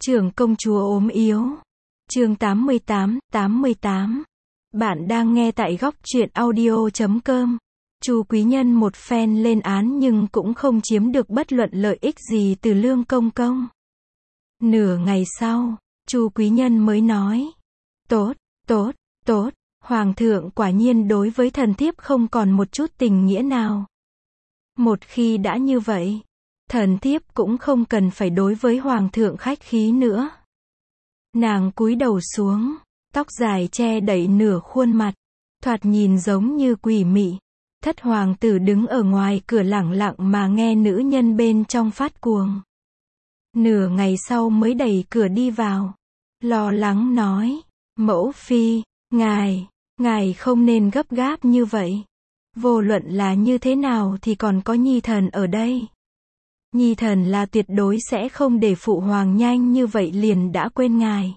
Trưởng công chúa ốm yếu. Chương 88. Bạn đang nghe tại góc truyện audio.com. Chu Quý Nhân một phen lên án nhưng cũng không chiếm được bất luận lợi ích gì từ Lương Công Công. Nửa ngày sau, Chu Quý Nhân mới nói: Tốt, Hoàng thượng quả nhiên đối với thần thiếp không còn một chút tình nghĩa nào. Một khi đã như vậy, thần thiếp cũng không cần phải đối với Hoàng thượng khách khí nữa. Nàng cúi đầu xuống, tóc dài che đậy nửa khuôn mặt, thoạt nhìn giống như quỷ mị. Thất hoàng tử đứng ở ngoài cửa lẳng lặng mà nghe nữ nhân bên trong phát cuồng. Nửa ngày sau mới đẩy cửa đi vào, lo lắng nói: Mẫu phi, ngài không nên gấp gáp như vậy. Vô luận là như thế nào thì còn có nhi thần ở đây. Nhi thần là tuyệt đối sẽ không để phụ hoàng nhanh như vậy liền đã quên ngài.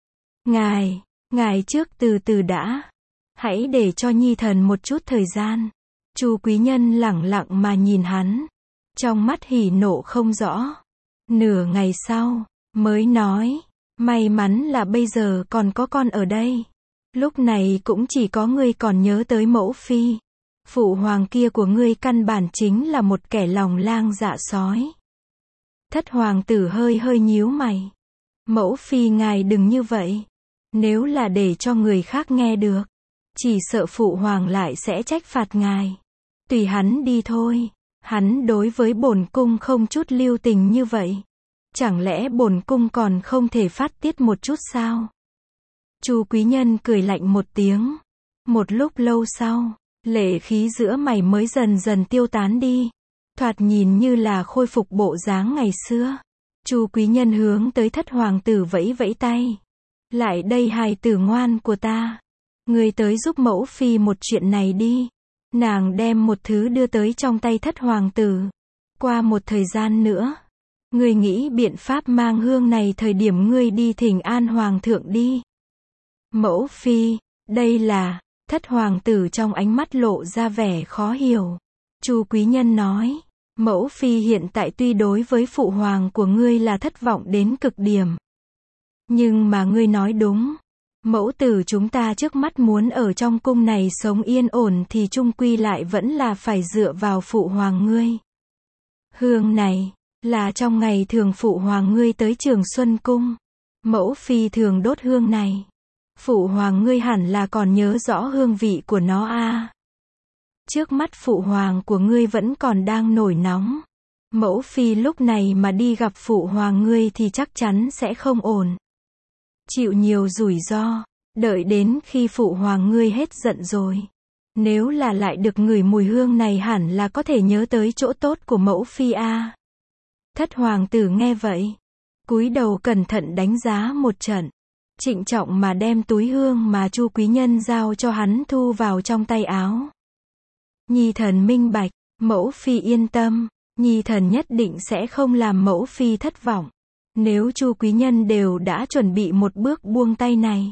Ngài trước từ từ đã. Hãy để cho nhi thần một chút thời gian. Chu Quý Nhân lẳng lặng mà nhìn hắn, trong mắt hỉ nộ không rõ. Nửa ngày sau, mới nói: May mắn là bây giờ còn có con ở đây. Lúc này cũng chỉ có ngươi còn nhớ tới mẫu phi. Phụ hoàng kia của ngươi căn bản chính là một kẻ lòng lang dạ sói. Thất hoàng tử hơi nhíu mày. Mẫu phi ngài đừng như vậy. Nếu là để cho người khác nghe được, chỉ sợ phụ hoàng lại sẽ trách phạt ngài. Tùy hắn đi thôi. Hắn đối với bổn cung không chút lưu tình như vậy. Chẳng lẽ bổn cung còn không thể phát tiết một chút sao? Chu Quý Nhân cười lạnh một tiếng. Một lúc lâu sau, lệ khí giữa mày mới dần dần tiêu tán đi. Thoạt nhìn như là khôi phục bộ dáng ngày xưa. Chu Quý Nhân hướng tới thất hoàng tử vẫy vẫy tay. Lại đây hài tử ngoan của ta. Ngươi tới giúp mẫu phi một chuyện này đi. Nàng đem một thứ đưa tới trong tay thất hoàng tử. Qua một thời gian nữa, ngươi nghĩ biện pháp mang hương này thời điểm ngươi đi thỉnh an hoàng thượng đi. Mẫu phi, đây là... Thất hoàng tử trong ánh mắt lộ ra vẻ khó hiểu. Chu Quý Nhân nói: Mẫu phi hiện tại tuy đối với phụ hoàng của ngươi là thất vọng đến cực điểm. Nhưng mà ngươi nói đúng. Mẫu tử chúng ta trước mắt muốn ở trong cung này sống yên ổn thì chung quy lại vẫn là phải dựa vào phụ hoàng ngươi. Hương này, là trong ngày thường phụ hoàng ngươi tới Trường Xuân Cung. Mẫu phi thường đốt hương này. Phụ hoàng ngươi hẳn là còn nhớ rõ hương vị của nó a. Trước mắt phụ hoàng của ngươi vẫn còn đang nổi nóng. Mẫu phi lúc này mà đi gặp phụ hoàng ngươi thì chắc chắn sẽ không ổn. Chịu nhiều rủi ro, đợi đến khi phụ hoàng ngươi hết giận rồi. Nếu là lại được ngửi mùi hương này hẳn là có thể nhớ tới chỗ tốt của mẫu phi a. Thất hoàng tử nghe vậy, cúi đầu cẩn thận đánh giá một trận. Trịnh trọng mà đem túi hương mà Chu Quý Nhân giao cho hắn thu vào trong tay áo. Nhi thần minh bạch, mẫu phi yên tâm, nhi thần nhất định sẽ không làm mẫu phi thất vọng. Nếu Chu Quý Nhân đều đã chuẩn bị một bước buông tay này,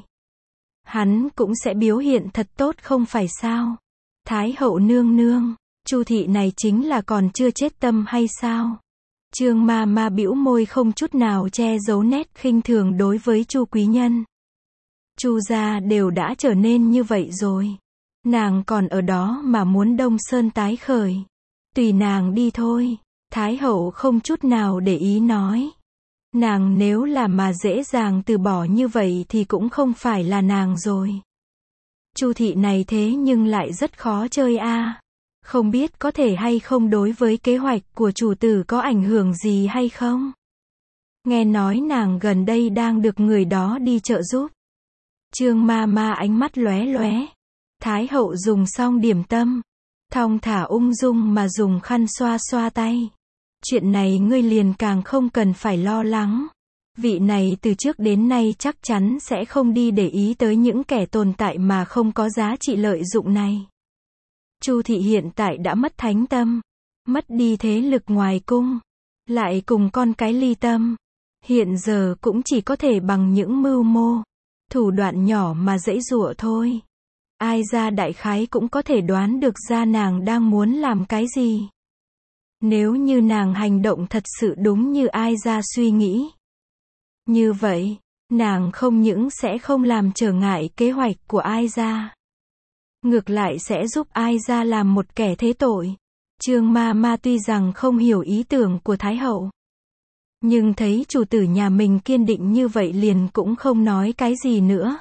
hắn cũng sẽ biểu hiện thật tốt không phải sao? Thái hậu nương nương, Chu thị này chính là còn chưa chết tâm hay sao? Trương ma bĩu môi không chút nào che giấu nét khinh thường đối với Chu Quý Nhân. Chu gia đều đã trở nên như vậy rồi. Nàng còn ở đó mà muốn Đông Sơn tái khởi. Tùy nàng đi thôi. Thái hậu không chút nào để ý nói. Nàng nếu là mà dễ dàng từ bỏ như vậy thì cũng không phải là nàng rồi. Chu thị này thế nhưng lại rất khó chơi a. Không biết có thể hay không đối với kế hoạch của chủ tử có ảnh hưởng gì hay không? Nghe nói nàng gần đây đang được người đó đi trợ giúp. Trương ma ánh mắt lóe lóe. Thái hậu dùng xong điểm tâm, thong thả ung dung mà dùng khăn xoa xoa tay. Chuyện này ngươi liền càng không cần phải lo lắng. Vị này từ trước đến nay chắc chắn sẽ không đi để ý tới những kẻ tồn tại mà không có giá trị lợi dụng này. Chu thị hiện tại đã mất thánh tâm, mất đi thế lực ngoài cung, lại cùng con cái ly tâm. Hiện giờ cũng chỉ có thể bằng những mưu mô, thủ đoạn nhỏ mà giãy giụa thôi. Ai ra đại khái cũng có thể đoán được ra nàng đang muốn làm cái gì. Nếu như nàng hành động thật sự đúng như ai ra suy nghĩ, Như vậy, nàng không những sẽ không làm trở ngại kế hoạch của Ai Gia, ngược lại sẽ giúp Ai Gia làm một kẻ thế tội. Trương Ma Ma tuy rằng không hiểu ý tưởng của Thái hậu, nhưng thấy chủ tử nhà mình kiên định như vậy liền cũng không nói cái gì nữa.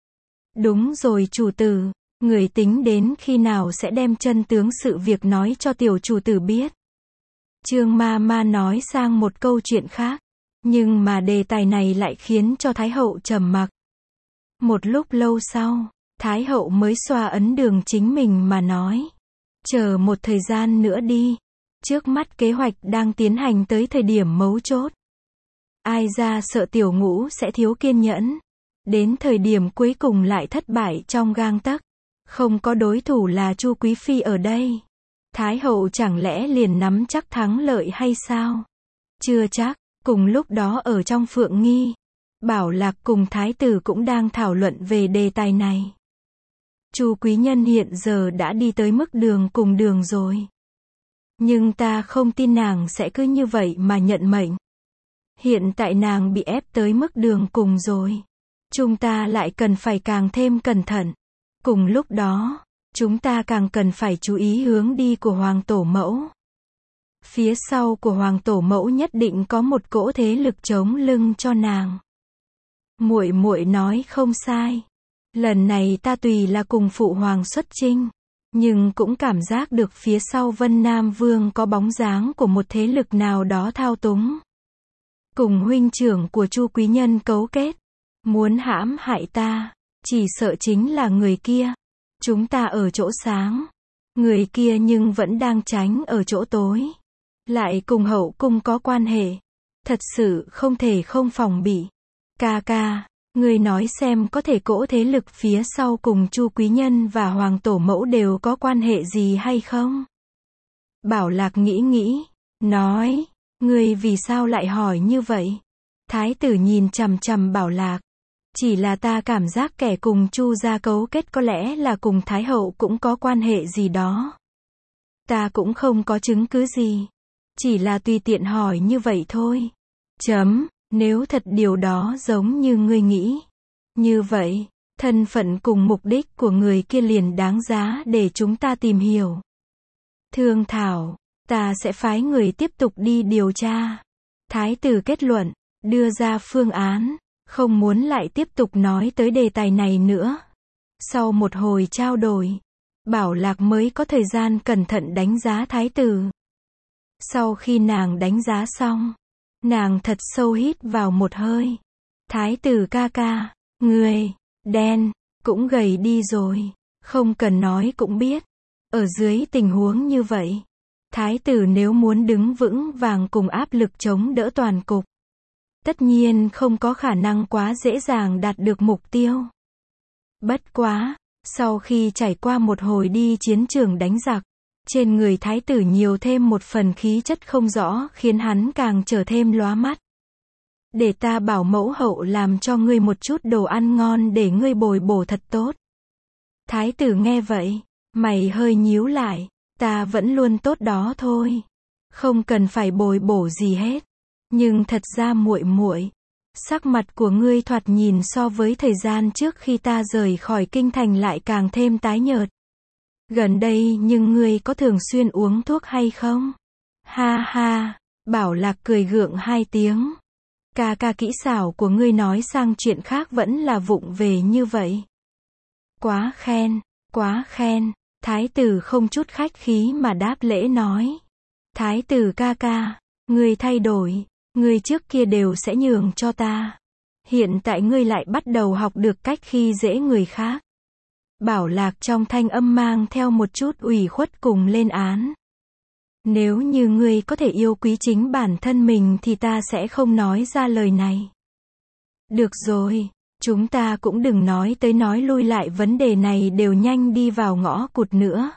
Đúng rồi chủ tử, người tính đến khi nào sẽ đem chân tướng sự việc nói cho tiểu chủ tử biết. Trương Ma Ma nói sang một câu chuyện khác, nhưng mà đề tài này lại khiến cho Thái hậu trầm mặc. Một lúc lâu sau, Thái hậu mới xoa ấn đường chính mình mà nói. Chờ một thời gian nữa đi. Trước mắt kế hoạch đang tiến hành tới thời điểm mấu chốt. Ai Gia sợ tiểu ngũ sẽ thiếu kiên nhẫn. Đến thời điểm cuối cùng lại thất bại trong gang tấc. Không có đối thủ là Chu Quý Phi ở đây. Thái hậu chẳng lẽ liền nắm chắc thắng lợi hay sao? Chưa chắc. Cùng lúc đó ở trong Phượng Nghi, Bảo Lạc cùng Thái tử cũng đang thảo luận về đề tài này. Chu quý nhân hiện giờ đã đi tới mức đường cùng đường rồi. Nhưng ta không tin nàng sẽ cứ như vậy mà nhận mệnh. Hiện tại nàng bị ép tới mức đường cùng rồi. Chúng ta lại cần phải càng thêm cẩn thận. Cùng lúc đó, chúng ta càng cần phải chú ý hướng đi của Hoàng Tổ Mẫu. Phía sau của Hoàng Tổ Mẫu nhất định có một cỗ thế lực chống lưng cho nàng. Muội muội nói không sai. Lần này ta tùy là cùng phụ hoàng xuất chinh, nhưng cũng cảm giác được phía sau Vân Nam Vương có bóng dáng của một thế lực nào đó thao túng. Cùng huynh trưởng của Chu quý nhân cấu kết, muốn hãm hại ta, chỉ sợ chính là người kia. Chúng ta ở chỗ sáng, người kia nhưng vẫn đang tránh ở chỗ tối. Lại cùng hậu cung có quan hệ, thật sự không thể không phòng bị. Ca ca, người nói xem có thể cỗ thế lực phía sau cùng Chu quý nhân và Hoàng Tổ Mẫu đều có quan hệ gì hay không? Bảo Lạc nghĩ, nói, người vì sao lại hỏi như vậy? Thái tử nhìn chằm chằm Bảo Lạc. Chỉ là ta cảm giác kẻ cùng Chu gia cấu kết có lẽ là cùng Thái hậu cũng có quan hệ gì đó. Ta cũng không có chứng cứ gì. Chỉ là tùy tiện hỏi như vậy thôi. Nếu thật điều đó giống như ngươi nghĩ. Như vậy, thân phận cùng mục đích của người kia liền đáng giá để chúng ta tìm hiểu. Thương thảo, ta sẽ phái người tiếp tục đi điều tra. Thái tử kết luận, đưa ra phương án, không muốn lại tiếp tục nói tới đề tài này nữa. Sau một hồi trao đổi, Bảo Lạc mới có thời gian cẩn thận đánh giá Thái tử. Sau khi nàng đánh giá xong, nàng thật sâu hít vào một hơi. Thái tử ca ca, người, đen, cũng gầy đi rồi. Không cần nói cũng biết. Ở dưới tình huống như vậy, Thái tử nếu muốn đứng vững vàng cùng áp lực chống đỡ toàn cục, tất nhiên không có khả năng quá dễ dàng đạt được mục tiêu. Bất quá, sau khi trải qua một hồi đi chiến trường đánh giặc, trên người Thái tử nhiều thêm một phần khí chất không rõ khiến hắn càng trở thêm lóa mắt. Để ta bảo mẫu hậu làm cho ngươi một chút đồ ăn ngon để ngươi bồi bổ thật tốt. Thái tử nghe vậy, mày hơi nhíu lại, ta vẫn luôn tốt đó thôi. Không cần phải bồi bổ gì hết. Nhưng thật ra muội muội, sắc mặt của ngươi thoạt nhìn so với thời gian trước khi ta rời khỏi kinh thành lại càng thêm tái nhợt. Gần đây nhưng ngươi có thường xuyên uống thuốc hay không? Ha ha, Bảo Lạc cười gượng hai tiếng. Ca ca kỹ xảo của ngươi nói sang chuyện khác vẫn là vụng về như vậy. Quá khen, Thái tử không chút khách khí mà đáp lễ nói. Thái tử ca ca, ngươi thay đổi, ngươi trước kia đều sẽ nhường cho ta. Hiện tại ngươi lại bắt đầu học được cách khi dễ người khác. Bảo Lạc trong thanh âm mang theo một chút ủy khuất cùng lên án. Nếu như ngươi có thể yêu quý chính bản thân mình thì ta sẽ không nói ra lời này. Được rồi, chúng ta cũng đừng nói tới nói lui lại vấn đề này, đều nhanh đi vào ngõ cụt nữa.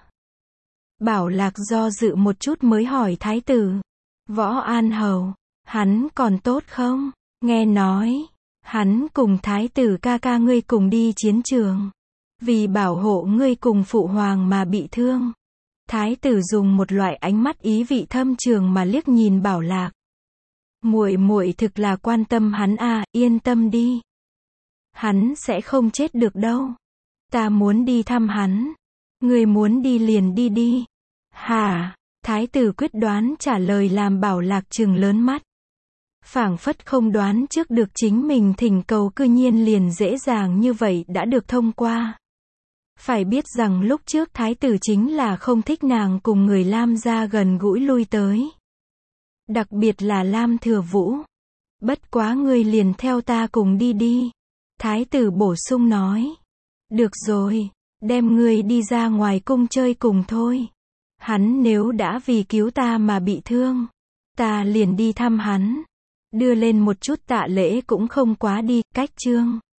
Bảo Lạc do dự một chút mới hỏi Thái tử. Võ An Hầu, hắn còn tốt không? Nghe nói, hắn cùng Thái tử ca ca ngươi cùng đi chiến trường. Vì bảo hộ ngươi cùng phụ hoàng mà bị thương. Thái tử dùng một loại ánh mắt ý vị thâm trường mà liếc nhìn Bảo Lạc. Muội muội thực là quan tâm hắn à, yên tâm đi. Hắn sẽ không chết được đâu. Ta muốn đi thăm hắn. Người muốn đi liền đi đi. Hả? Thái tử quyết đoán trả lời làm Bảo Lạc trừng lớn mắt. Phảng phất không đoán trước được chính mình thỉnh cầu cư nhiên liền dễ dàng như vậy đã được thông qua. Phải biết rằng lúc trước thái tử chính là không thích nàng cùng người Lam gia gần gũi lui tới. Đặc biệt là Lam Thừa Vũ. Bất quá ngươi liền theo ta cùng đi đi. Thái tử bổ sung nói. Được rồi, đem ngươi đi ra ngoài cung chơi cùng thôi. Hắn nếu đã vì cứu ta mà bị thương, ta liền đi thăm hắn. Đưa lên một chút tạ lễ cũng không quá đi, cách chương.